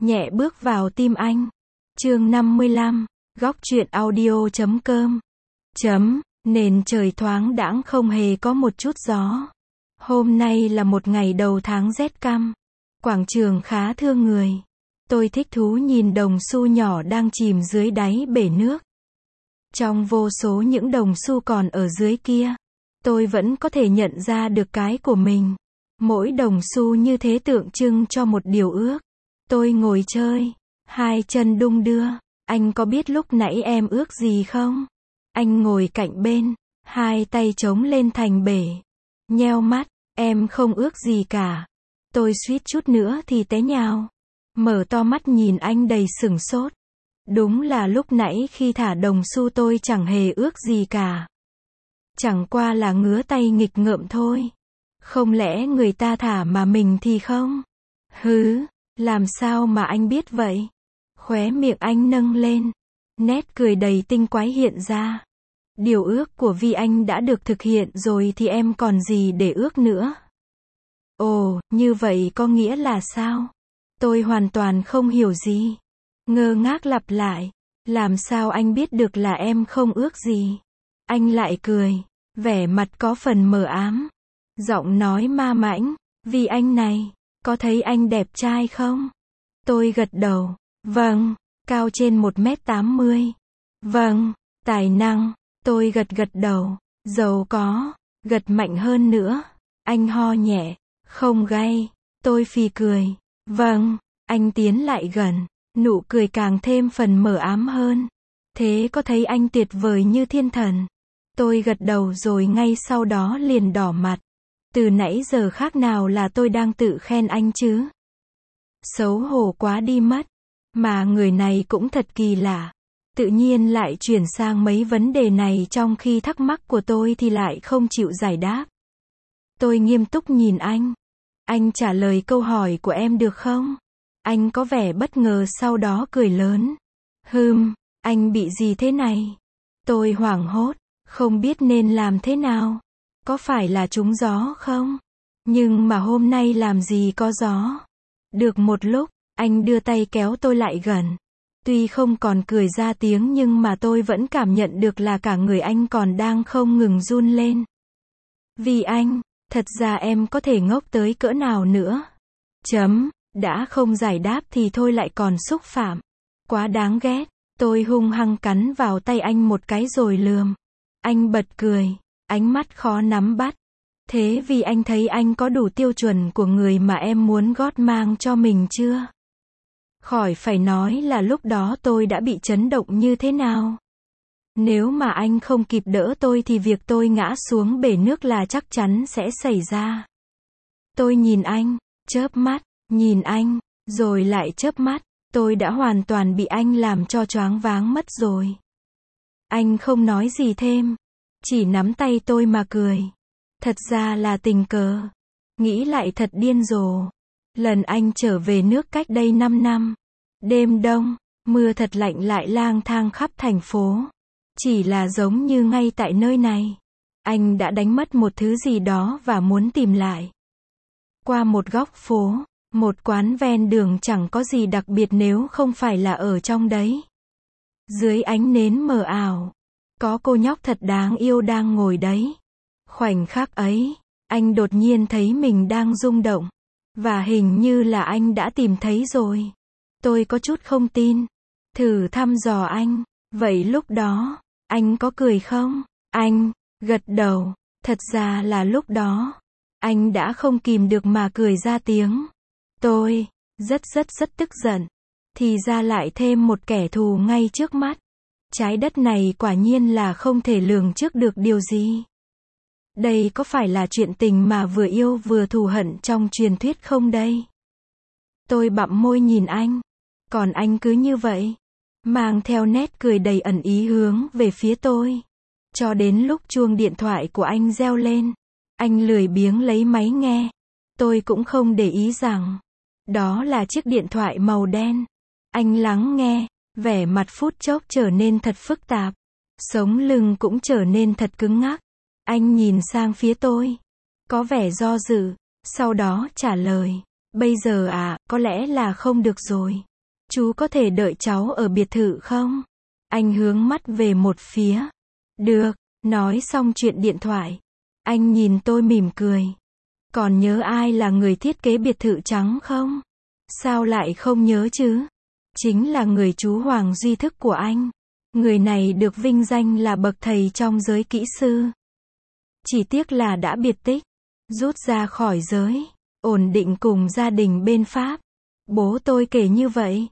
nhẹ bước vào tim anh. Chương 55, góc truyện audio.com. Nền trời thoáng đãng không hề có một chút gió. Hôm nay là một ngày đầu tháng rét căm. Quảng trường khá thương người. Tôi thích thú nhìn đồng xu nhỏ đang chìm dưới đáy bể nước. Trong vô số những đồng xu còn ở dưới kia, tôi vẫn có thể nhận ra được cái của mình. Mỗi đồng xu như thế tượng trưng cho một điều ước. Tôi ngồi chơi, hai chân đung đưa. Anh có biết lúc nãy em ước gì không? Anh ngồi cạnh bên, hai tay chống lên thành bể. Nheo mắt, em không ước gì cả. Tôi suýt chút nữa thì té nhào. Mở to mắt nhìn anh đầy sửng sốt. Đúng là lúc nãy khi thả đồng xu tôi chẳng hề ước gì cả. Chẳng qua là ngứa tay nghịch ngợm thôi. Không lẽ người ta thả mà mình thì không? Hứ, làm sao mà anh biết vậy? Khóe miệng anh nâng lên. Nét cười đầy tinh quái hiện ra. Điều ước của Vi Anh đã được thực hiện rồi thì em còn gì để ước nữa? Ồ, như vậy có nghĩa là sao? Tôi hoàn toàn không hiểu gì. Ngơ ngác lặp lại. Làm sao anh biết được là em không ước gì? Anh lại cười. Vẻ mặt có phần mờ ám. Giọng nói ma mãnh. Vi Anh này, có thấy anh đẹp trai không? Tôi gật đầu. Vâng, cao trên 1m80. Vâng, tài năng. Tôi gật đầu. Giàu có. Gật mạnh hơn nữa. Anh ho nhẹ. Không gay. Tôi phì cười. Vâng. Anh tiến lại gần. Nụ cười càng thêm phần mờ ám hơn. Thế có thấy anh tuyệt vời như thiên thần? Tôi gật đầu rồi ngay sau đó liền đỏ mặt. Từ nãy giờ khác nào là tôi đang tự khen anh chứ? Xấu hổ quá đi mất. Mà người này cũng thật kỳ lạ. Tự nhiên lại chuyển sang mấy vấn đề này trong khi thắc mắc của tôi thì lại không chịu giải đáp. Tôi nghiêm túc nhìn anh. Anh trả lời câu hỏi của em được không? Anh có vẻ bất ngờ sau đó cười lớn. Anh bị gì thế này? Tôi hoảng hốt, không biết nên làm thế nào. Có phải là trúng gió không? Nhưng mà hôm nay làm gì có gió. Được một lúc, anh đưa tay kéo tôi lại gần. Tuy không còn cười ra tiếng nhưng mà tôi vẫn cảm nhận được là cả người anh còn đang không ngừng run lên. Vì anh, thật ra em có thể ngốc tới cỡ nào nữa? Đã không giải đáp thì thôi lại còn xúc phạm. Quá đáng ghét. Tôi hung hăng cắn vào tay anh một cái rồi lườm. Anh bật cười. Ánh mắt khó nắm bắt. Thế vì anh thấy anh có đủ tiêu chuẩn của người mà em muốn gót mang cho mình chưa? Khỏi phải nói là lúc đó tôi đã bị chấn động như thế nào. Nếu mà anh không kịp đỡ tôi thì việc tôi ngã xuống bể nước là chắc chắn sẽ xảy ra. Tôi nhìn anh, chớp mắt, nhìn anh, rồi lại chớp mắt. Tôi đã hoàn toàn bị anh làm cho choáng váng mất rồi. Anh không nói gì thêm. Chỉ nắm tay tôi mà cười. Thật ra là tình cờ. Nghĩ lại thật điên rồ. Lần anh trở về nước cách đây 5 năm. Đêm đông, mưa thật lạnh lại lang thang khắp thành phố. Chỉ là giống như ngay tại nơi này. Anh đã đánh mất một thứ gì đó và muốn tìm lại. Qua một góc phố, một quán ven đường chẳng có gì đặc biệt nếu không phải là ở trong đấy. Dưới ánh nến mờ ảo, có cô nhóc thật đáng yêu đang ngồi đấy. Khoảnh khắc ấy, anh đột nhiên thấy mình đang rung động. Và hình như là anh đã tìm thấy rồi. Tôi có chút không tin. Thử thăm dò anh. Vậy lúc đó, anh có cười không? Anh gật đầu. Thật ra là lúc đó, anh đã không kìm được mà cười ra tiếng. Tôi rất tức giận. Thì ra lại thêm một kẻ thù ngay trước mắt. Trái đất này quả nhiên là không thể lường trước được điều gì. Đây có phải là chuyện tình mà vừa yêu vừa thù hận trong truyền thuyết không đây? Tôi bặm môi nhìn anh. Còn anh cứ như vậy, mang theo nét cười đầy ẩn ý hướng về phía tôi. Cho đến lúc chuông điện thoại của anh reo lên. Anh lười biếng lấy máy nghe. Tôi cũng không để ý rằng đó là chiếc điện thoại màu đen. Anh lắng nghe, vẻ mặt phút chốc trở nên thật phức tạp. Sống lưng cũng trở nên thật cứng ngắc. Anh nhìn sang phía tôi. Có vẻ do dự. Sau đó trả lời. Bây giờ có lẽ là không được rồi. Chú có thể đợi cháu ở biệt thự không? Anh hướng mắt về một phía. Được, nói xong chuyện điện thoại. Anh nhìn tôi mỉm cười. Còn nhớ ai là người thiết kế biệt thự trắng không? Sao lại không nhớ chứ? Chính là người chú Hoàng Duy Thức của anh. Người này được vinh danh là bậc thầy trong giới kỹ sư. Chỉ tiếc là đã biệt tích, rút ra khỏi giới, ổn định cùng gia đình bên Pháp. Bố tôi kể như vậy.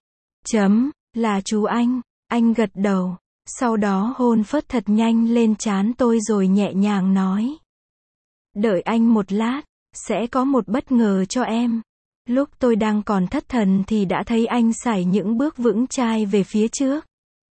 Là chú anh gật đầu, sau đó hôn phớt thật nhanh lên trán tôi rồi nhẹ nhàng nói. Đợi anh một lát, sẽ có một bất ngờ cho em. Lúc tôi đang còn thất thần thì đã thấy anh sải những bước vững chai về phía trước.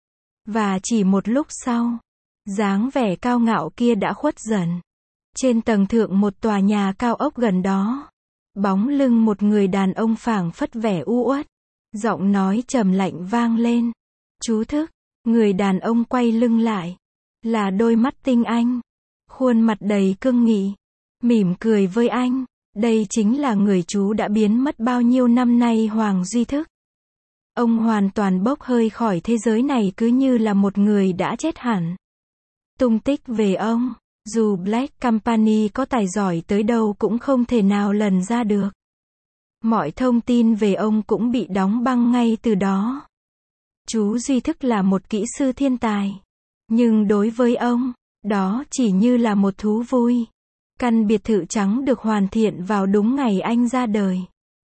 Và chỉ một lúc sau, dáng vẻ cao ngạo kia đã khuất dần. Trên tầng thượng một tòa nhà cao ốc gần đó, bóng lưng một người đàn ông phảng phất vẻ u uất. Giọng nói trầm lạnh vang lên. Chú Thức. Người đàn ông quay lưng lại. Là đôi mắt tinh anh. Khuôn mặt đầy cương nghị. Mỉm cười với anh. Đây chính là người chú đã biến mất bao nhiêu năm nay, Hoàng Duy Thức. Ông hoàn toàn bốc hơi khỏi thế giới này cứ như là một người đã chết hẳn. Tung tích về ông, dù Black Company có tài giỏi tới đâu cũng không thể nào lần ra được. Mọi thông tin về ông cũng bị đóng băng ngay từ đó. Chú Duy Thức là một kỹ sư thiên tài. Nhưng đối với ông, đó chỉ như là một thú vui. Căn biệt thự trắng được hoàn thiện vào đúng ngày anh ra đời.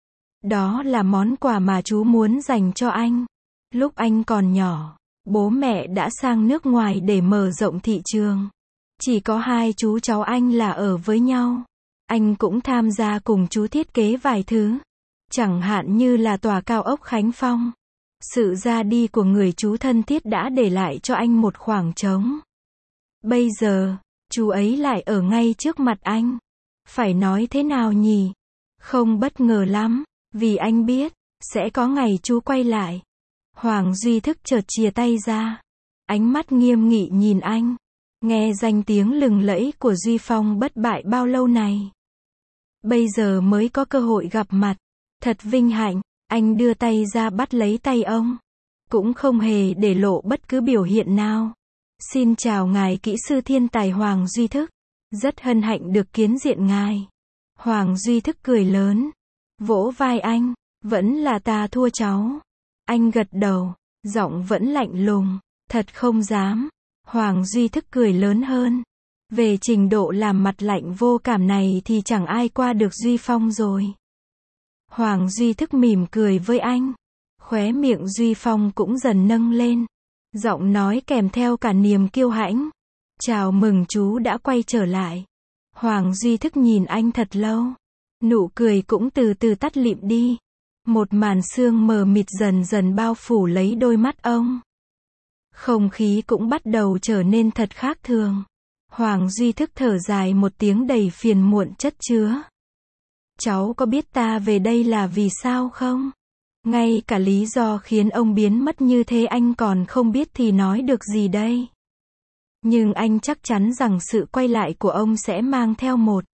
Đó là món quà mà chú muốn dành cho anh. Lúc anh còn nhỏ, bố mẹ đã sang nước ngoài để mở rộng thị trường. Chỉ có hai chú cháu anh là ở với nhau. Anh cũng tham gia cùng chú thiết kế vài thứ. Chẳng hạn như là tòa cao ốc Khánh Phong. Sự ra đi của người chú thân thiết đã để lại cho anh một khoảng trống. Bây giờ, chú ấy lại ở ngay trước mặt anh. Phải nói thế nào nhỉ? Không bất ngờ lắm, vì anh biết, sẽ có ngày chú quay lại. Hoàng Duy Thức chợt chìa tay ra. Ánh mắt nghiêm nghị nhìn anh. Nghe danh tiếng lừng lẫy của Duy Phong bất bại bao lâu này. Bây giờ mới có cơ hội gặp mặt. Thật vinh hạnh. Anh đưa tay ra bắt lấy tay ông. Cũng không hề để lộ bất cứ biểu hiện nào. Xin chào ngài kỹ sư thiên tài Hoàng Duy Thức. Rất hân hạnh được kiến diện ngài. Hoàng Duy Thức cười lớn. Vỗ vai anh. Vẫn là ta thua cháu. Anh gật đầu. Giọng vẫn lạnh lùng. Thật không dám. Hoàng Duy Thức cười lớn hơn. Về trình độ làm mặt lạnh vô cảm này thì chẳng ai qua được Duy Phong rồi. Hoàng Duy Thức mỉm cười với anh. Khóe miệng Duy Phong cũng dần nâng lên. Giọng nói kèm theo cả niềm kiêu hãnh. Chào mừng chú đã quay trở lại. Hoàng Duy Thức nhìn anh thật lâu. Nụ cười cũng từ từ tắt lịm đi. Một màn sương mờ mịt dần dần bao phủ lấy đôi mắt ông. Không khí cũng bắt đầu trở nên thật khác thường. Hoàng Duy Thức thở dài một tiếng đầy phiền muộn chất chứa. Cháu có biết ta về đây là vì sao không? Ngay cả lý do khiến ông biến mất như thế anh còn không biết thì nói được gì đây? Nhưng anh chắc chắn rằng sự quay lại của ông sẽ mang theo một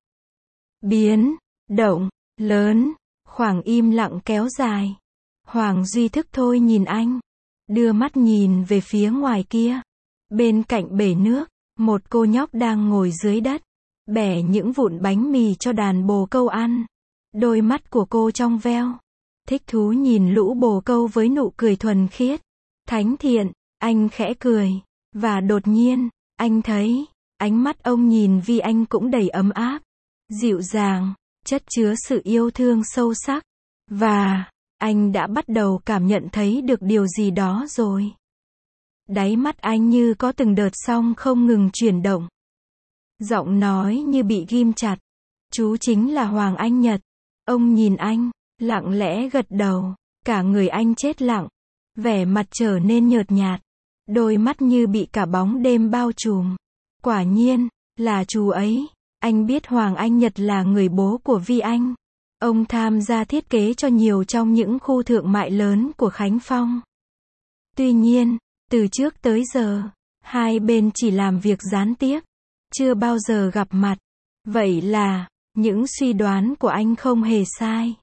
biến động lớn. Khoảng im lặng kéo dài. Hoàng Duy Thức thôi nhìn anh. Đưa mắt nhìn về phía ngoài kia. Bên cạnh bể nước, một cô nhóc đang ngồi dưới đất. Bẻ những vụn bánh mì cho đàn bồ câu ăn. Đôi mắt của cô trong veo. Thích thú nhìn lũ bồ câu với nụ cười thuần khiết. Thánh thiện, anh khẽ cười. Và đột nhiên, anh thấy, ánh mắt ông nhìn Vi Anh cũng đầy ấm áp. Dịu dàng, chất chứa sự yêu thương sâu sắc. Và, anh đã bắt đầu cảm nhận thấy được điều gì đó rồi. Đáy mắt anh như có từng đợt sóng không ngừng chuyển động. Giọng nói như bị ghim chặt. Chú chính là Hoàng Anh Nhật. Ông nhìn anh, lặng lẽ gật đầu. Cả người anh chết lặng. Vẻ mặt trở nên nhợt nhạt. Đôi mắt như bị cả bóng đêm bao trùm. Quả nhiên, là chú ấy. Anh biết Hoàng Anh Nhật là người bố của Vi Anh. Ông tham gia thiết kế cho nhiều trong những khu thương mại lớn của Khánh Phong. Tuy nhiên, từ trước tới giờ, hai bên chỉ làm việc gián tiếp. Chưa bao giờ gặp mặt. Vậy là, những suy đoán của anh không hề sai.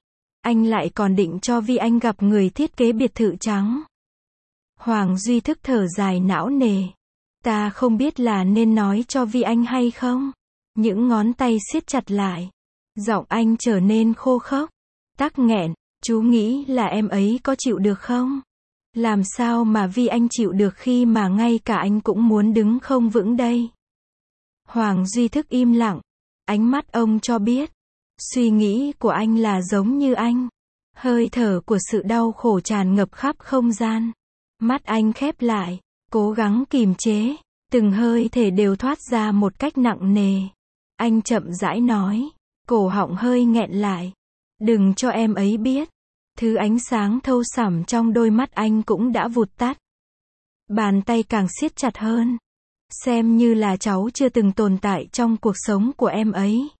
Anh lại còn định cho Vi Anh gặp người thiết kế biệt thự trắng. Hoàng Duy Thức thở dài não nề. Ta không biết là nên nói cho Vi Anh hay không. Những ngón tay siết chặt lại. Giọng anh trở nên khô khốc, tắc nghẹn. Chú nghĩ là em ấy có chịu được không? Làm sao mà Vi Anh chịu được khi mà ngay cả anh cũng muốn đứng không vững đây? Hoàng Duy Thức im lặng. Ánh mắt ông cho biết. Suy nghĩ của anh là giống như anh. Hơi thở của sự đau khổ tràn ngập khắp không gian. Mắt anh khép lại, cố gắng kìm chế. Từng hơi thể đều thoát ra một cách nặng nề. Anh chậm rãi nói, cổ họng hơi nghẹn lại. Đừng cho em ấy biết. Thứ ánh sáng thâu sẳm trong đôi mắt anh cũng đã vụt tắt. Bàn tay càng siết chặt hơn. Xem như là cháu chưa từng tồn tại trong cuộc sống của em ấy.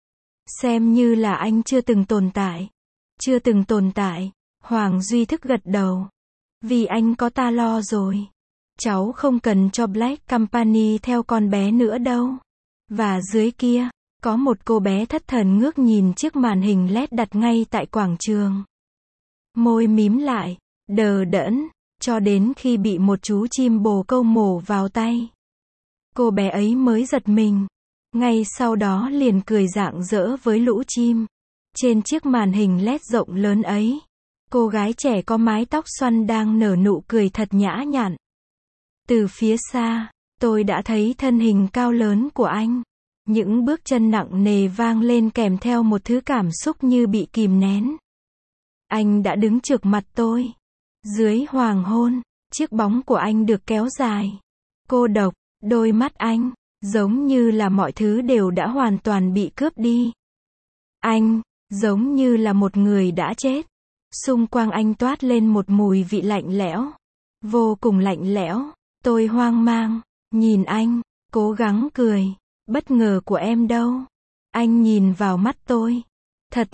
Xem như là anh chưa từng tồn tại. Chưa từng tồn tại. Hoàng Duy Thức gật đầu. Vì anh có ta lo rồi. Cháu không cần cho Black Company theo con bé nữa đâu. Và dưới kia, có một cô bé thất thần ngước nhìn chiếc màn hình LED đặt ngay tại quảng trường. Môi mím lại, đờ đẫn, cho đến khi bị một chú chim bồ câu mổ vào tay. Cô bé ấy mới giật mình. Ngay sau đó liền cười rạng rỡ với lũ chim. Trên chiếc màn hình LED rộng lớn ấy, cô gái trẻ có mái tóc xoăn đang nở nụ cười thật nhã nhặn. Từ phía xa, tôi đã thấy thân hình cao lớn của anh. Những bước chân nặng nề vang lên kèm theo một thứ cảm xúc như bị kìm nén. Anh đã đứng trước mặt tôi. Dưới hoàng hôn, chiếc bóng của anh được kéo dài. Cô độc, đôi mắt anh, giống như là mọi thứ đều đã hoàn toàn bị cướp đi. Anh, giống như là một người đã chết. Xung quanh anh toát lên một mùi vị lạnh lẽo. Vô cùng lạnh lẽo. Tôi hoang mang, nhìn anh, cố gắng cười. Bất ngờ của em đâu? Anh nhìn vào mắt tôi. Thật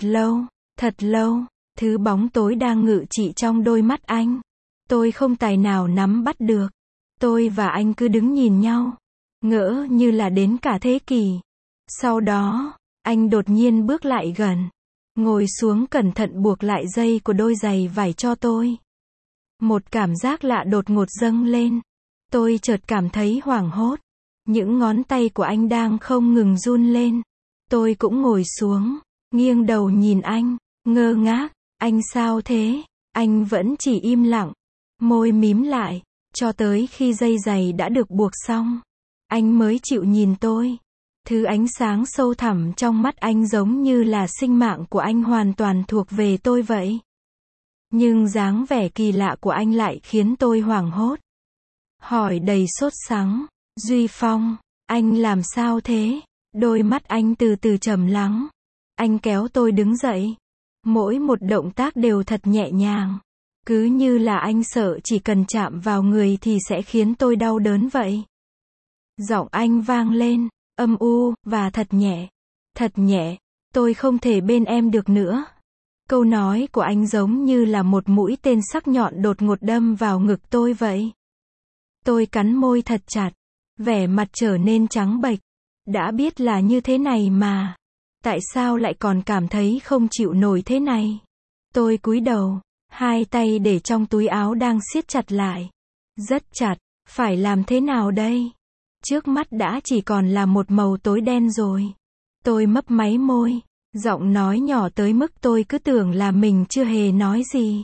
lâu, thứ bóng tối đang ngự trị trong đôi mắt anh. Tôi không tài nào nắm bắt được. Tôi và anh cứ đứng nhìn nhau. Ngỡ như là đến cả thế kỷ. Sau đó, anh đột nhiên bước lại gần. Ngồi xuống cẩn thận buộc lại dây của đôi giày vải cho tôi. Một cảm giác lạ đột ngột dâng lên. Tôi chợt cảm thấy hoảng hốt. Những ngón tay của anh đang không ngừng run lên. Tôi cũng ngồi xuống, nghiêng đầu nhìn anh, ngơ ngác. Anh sao thế? Anh vẫn chỉ im lặng, môi mím lại, cho tới khi dây giày đã được buộc xong. Anh mới chịu nhìn tôi. Thứ ánh sáng sâu thẳm trong mắt anh giống như là sinh mạng của anh hoàn toàn thuộc về tôi vậy. Nhưng dáng vẻ kỳ lạ của anh lại khiến tôi hoảng hốt. Hỏi đầy sốt sắng. Duy Phong, anh làm sao thế? Đôi mắt anh từ từ trầm lắng. Anh kéo tôi đứng dậy. Mỗi một động tác đều thật nhẹ nhàng. Cứ như là anh sợ chỉ cần chạm vào người thì sẽ khiến tôi đau đớn vậy. Giọng anh vang lên, âm u, và thật nhẹ. Thật nhẹ, tôi không thể bên em được nữa. Câu nói của anh giống như là một mũi tên sắc nhọn đột ngột đâm vào ngực tôi vậy. Tôi cắn môi thật chặt. Vẻ mặt trở nên trắng bệch. Đã biết là như thế này mà. Tại sao lại còn cảm thấy không chịu nổi thế này? Tôi cúi đầu. Hai tay để trong túi áo đang siết chặt lại. Rất chặt. Phải làm thế nào đây? Trước mắt đã chỉ còn là một màu tối đen rồi. Tôi mấp máy môi. Giọng nói nhỏ tới mức tôi cứ tưởng là mình chưa hề nói gì.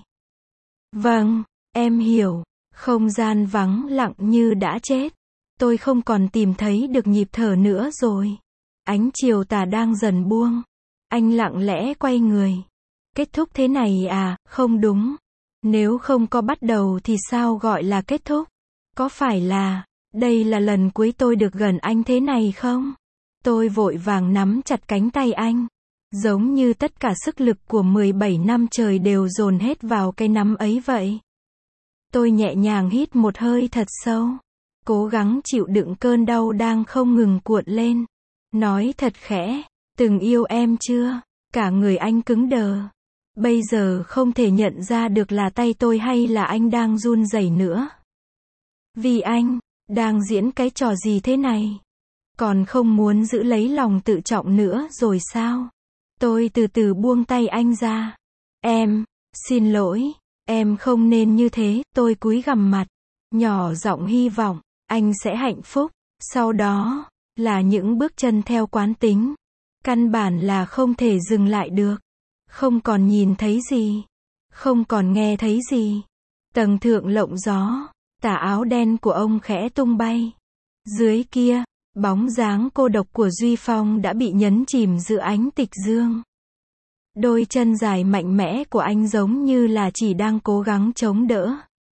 Vâng, em hiểu. Không gian vắng lặng như đã chết. Tôi không còn tìm thấy được nhịp thở nữa rồi. Ánh chiều tà đang dần buông. Anh lặng lẽ quay người. Kết thúc thế này à? Không đúng. Nếu không có bắt đầu thì sao gọi là kết thúc? Có phải là, đây là lần cuối tôi được gần anh thế này không? Tôi vội vàng nắm chặt cánh tay anh. Giống như tất cả sức lực của 17 năm trời đều dồn hết vào cái nắm ấy vậy. Tôi nhẹ nhàng hít một hơi thật sâu. Cố gắng chịu đựng cơn đau đang không ngừng cuộn lên. Nói thật khẽ, từng yêu em chưa? Cả người anh cứng đờ. Bây giờ không thể nhận ra được là tay tôi hay là anh đang run rẩy nữa. Vì anh, đang diễn cái trò gì thế này? Còn không muốn giữ lấy lòng tự trọng nữa rồi sao? Tôi từ từ buông tay anh ra. Em, xin lỗi, em không nên như thế, tôi cúi gằm mặt, nhỏ giọng hy vọng, anh sẽ hạnh phúc. Sau đó, là những bước chân theo quán tính. Căn bản là không thể dừng lại được. Không còn nhìn thấy gì. Không còn nghe thấy gì. Tầng thượng lộng gió, tà áo đen của ông khẽ tung bay. Dưới kia, bóng dáng cô độc của Duy Phong đã bị nhấn chìm giữa ánh tịch dương. Đôi chân dài mạnh mẽ của anh giống như là chỉ đang cố gắng chống đỡ.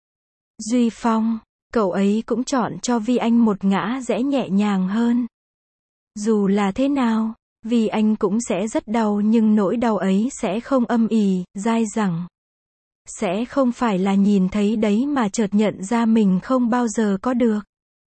Duy Phong, cậu ấy cũng chọn cho Vi Anh một ngã rẽ nhẹ nhàng hơn. Dù là thế nào, vì anh cũng sẽ rất đau nhưng nỗi đau ấy sẽ không âm ỉ, dai dẳng. Sẽ không phải là nhìn thấy đấy mà chợt nhận ra mình không bao giờ có được.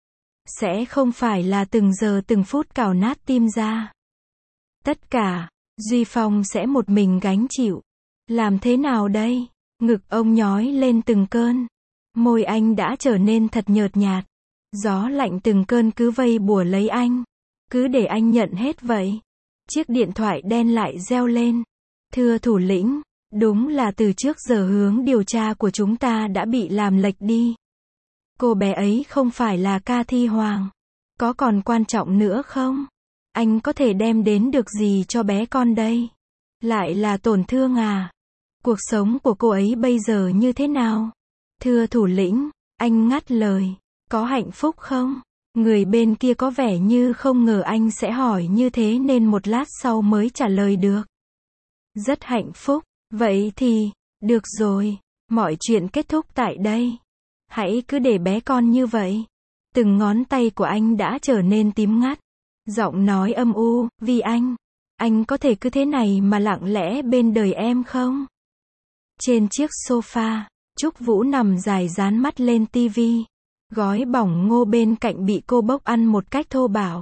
Sẽ không phải là từng giờ từng phút cào nát tim ra. Tất cả, Duy Phong sẽ một mình gánh chịu. Làm thế nào đây? Ngực ông nhói lên từng cơn. Môi anh đã trở nên thật nhợt nhạt. Gió lạnh từng cơn cứ vây bủa lấy anh. Cứ để anh nhận hết vậy. Chiếc điện thoại đen lại reo lên. Thưa thủ lĩnh, đúng là từ trước giờ hướng điều tra của chúng ta đã bị làm lệch đi. Cô bé ấy không phải là Cathy Hoàng. Có còn quan trọng nữa không? Anh có thể đem đến được gì cho bé con đây? Lại là tổn thương à? Cuộc sống của cô ấy bây giờ như thế nào? Thưa thủ lĩnh, anh ngắt lời. Có hạnh phúc không? Người bên kia có vẻ như không ngờ anh sẽ hỏi như thế nên một lát sau mới trả lời được. Rất hạnh phúc. Vậy thì, được rồi. Mọi chuyện kết thúc tại đây. Hãy cứ để bé con như vậy. Từng ngón tay của anh đã trở nên tím ngắt. Giọng nói âm u, vì anh có thể cứ thế này mà lặng lẽ bên đời em không? Trên chiếc sofa, Trúc Vũ nằm dài dán mắt lên tivi. Gói bỏng ngô bên cạnh bị cô bốc ăn một cách thô bạo.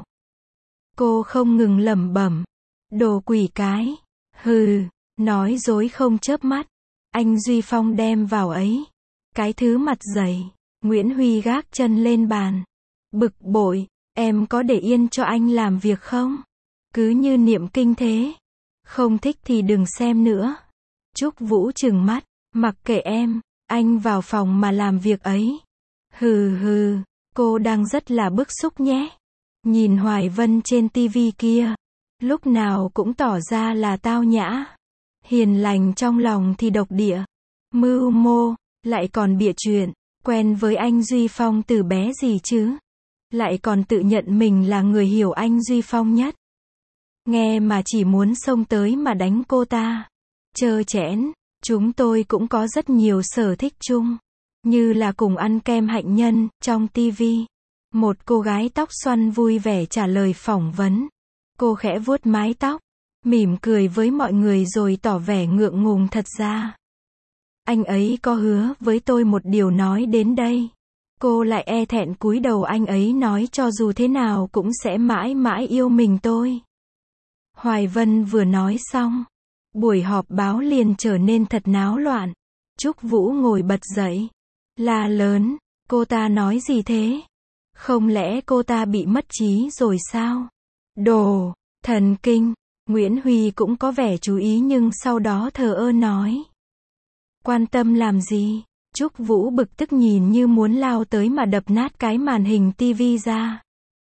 Cô không ngừng lẩm bẩm. Đồ quỷ cái. Hừ, nói dối không chớp mắt. Anh Duy Phong đem vào ấy. Cái thứ mặt dày. Nguyễn Huy gác chân lên bàn. Bực bội, em có để yên cho anh làm việc không? Cứ như niệm kinh thế. Không thích thì đừng xem nữa. Trúc Vũ trừng mắt. Mặc kệ em, anh vào phòng mà làm việc ấy. Hừ hừ, cô đang rất là bức xúc nhé. Nhìn Hoài Vân trên tivi kia. Lúc nào cũng tỏ ra là tao nhã. Hiền lành trong lòng thì độc địa. Mưu mô, lại còn bịa chuyện. Quen với anh Duy Phong từ bé gì chứ? Lại còn tự nhận mình là người hiểu anh Duy Phong nhất. Nghe mà chỉ muốn xông tới mà đánh cô ta. Trơ trẽn, chúng tôi cũng có rất nhiều sở thích chung. Như là cùng ăn kem hạnh nhân, trong tivi. Một cô gái tóc xoăn vui vẻ trả lời phỏng vấn. Cô khẽ vuốt mái tóc, mỉm cười với mọi người rồi tỏ vẻ ngượng ngùng thật ra. Anh ấy có hứa với tôi một điều nói đến đây. Cô lại e thẹn cúi đầu anh ấy nói cho dù thế nào cũng sẽ mãi mãi yêu mình tôi. Hoài Vân vừa nói xong. Buổi họp báo liền trở nên thật náo loạn. Trúc Vũ ngồi bật dậy. La lớn, cô ta nói gì thế? Không lẽ cô ta bị mất trí rồi sao? Đồ, thần kinh. Nguyễn Huy cũng có vẻ chú ý nhưng sau đó thờ ơ nói. Quan tâm làm gì? Trúc Vũ bực tức nhìn như muốn lao tới mà đập nát cái màn hình tivi ra.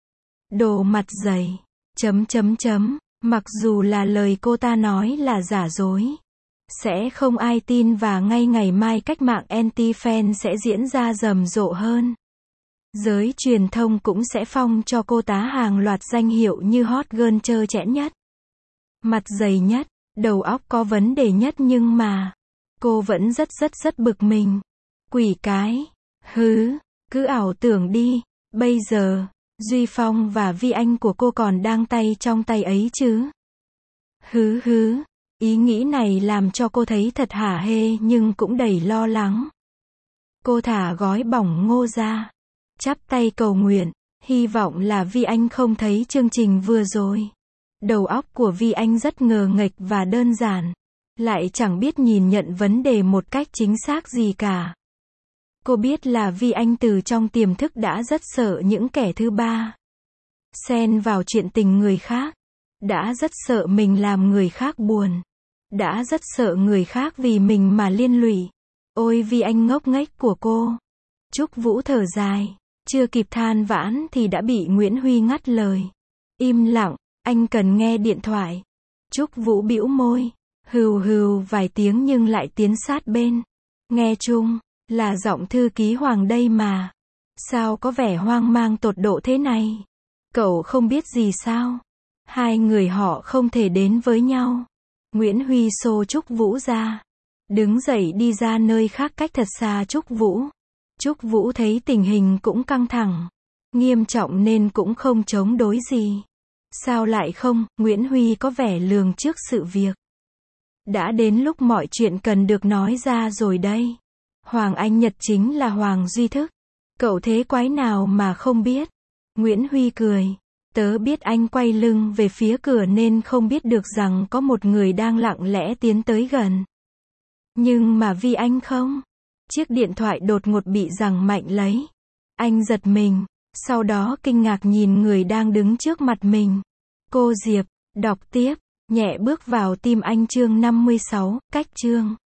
Đồ mặt dày. Mặc dù là lời cô ta nói là giả dối. Sẽ không ai tin và ngay ngày mai cách mạng anti-fan sẽ diễn ra rầm rộ hơn. Giới truyền thông cũng sẽ phong cho cô tá hàng loạt danh hiệu như hot girl trơ trẽn nhất. Mặt dày nhất, đầu óc có vấn đề nhất nhưng mà cô vẫn rất bực mình. Quỷ cái. Hứ, cứ ảo tưởng đi. Bây giờ, Duy Phong và Vi Anh của cô còn đang tay trong tay ấy chứ. Hứ. Ý nghĩ này làm cho cô thấy thật hả hê nhưng cũng đầy lo lắng. Cô thả gói bỏng ngô ra. Chắp tay cầu nguyện. Hy vọng là Vi Anh không thấy chương trình vừa rồi. Đầu óc của Vi Anh rất ngờ nghệch và đơn giản. Lại chẳng biết nhìn nhận vấn đề một cách chính xác gì cả. Cô biết là Vi Anh từ trong tiềm thức đã rất sợ những kẻ thứ ba. Xen vào chuyện tình người khác. Đã rất sợ mình làm người khác buồn. Đã rất sợ người khác vì mình mà liên lụy. Ôi vì anh ngốc nghếch của cô. Trúc Vũ thở dài. Chưa kịp than vãn thì đã bị Nguyễn Huy ngắt lời. Im lặng, anh cần nghe điện thoại. Trúc Vũ bĩu môi. Hừu hừu vài tiếng nhưng lại tiến sát bên. Nghe chung, là giọng thư ký Hoàng đây mà. Sao có vẻ hoang mang tột độ thế này? Cậu không biết gì sao? Hai người họ không thể đến với nhau. Nguyễn Huy xô Trúc Vũ ra. Đứng dậy đi ra nơi khác cách thật xa Trúc Vũ. Trúc Vũ thấy tình hình cũng căng thẳng, nghiêm trọng nên cũng không chống đối gì. Sao lại không, Nguyễn Huy có vẻ lường trước sự việc. Đã đến lúc mọi chuyện cần được nói ra rồi đây. Hoàng Anh Nhật chính là Hoàng Duy Thức. Cậu thế quái nào mà không biết. Nguyễn Huy cười. Tớ biết anh quay lưng về phía cửa nên không biết được rằng có một người đang lặng lẽ tiến tới gần. Nhưng mà vì anh không. Chiếc điện thoại đột ngột bị giằng mạnh lấy. Anh giật mình, sau đó kinh ngạc nhìn người đang đứng trước mặt mình. Cô Diệp, đọc tiếp, nhẹ bước vào tim anh chương 56, cách chương.